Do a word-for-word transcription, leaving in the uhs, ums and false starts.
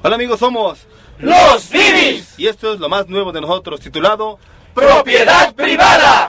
Hola amigos, somos ¡Los Bibis! y esto es lo más nuevo de nosotros, titulado ¡Propiedad Privada!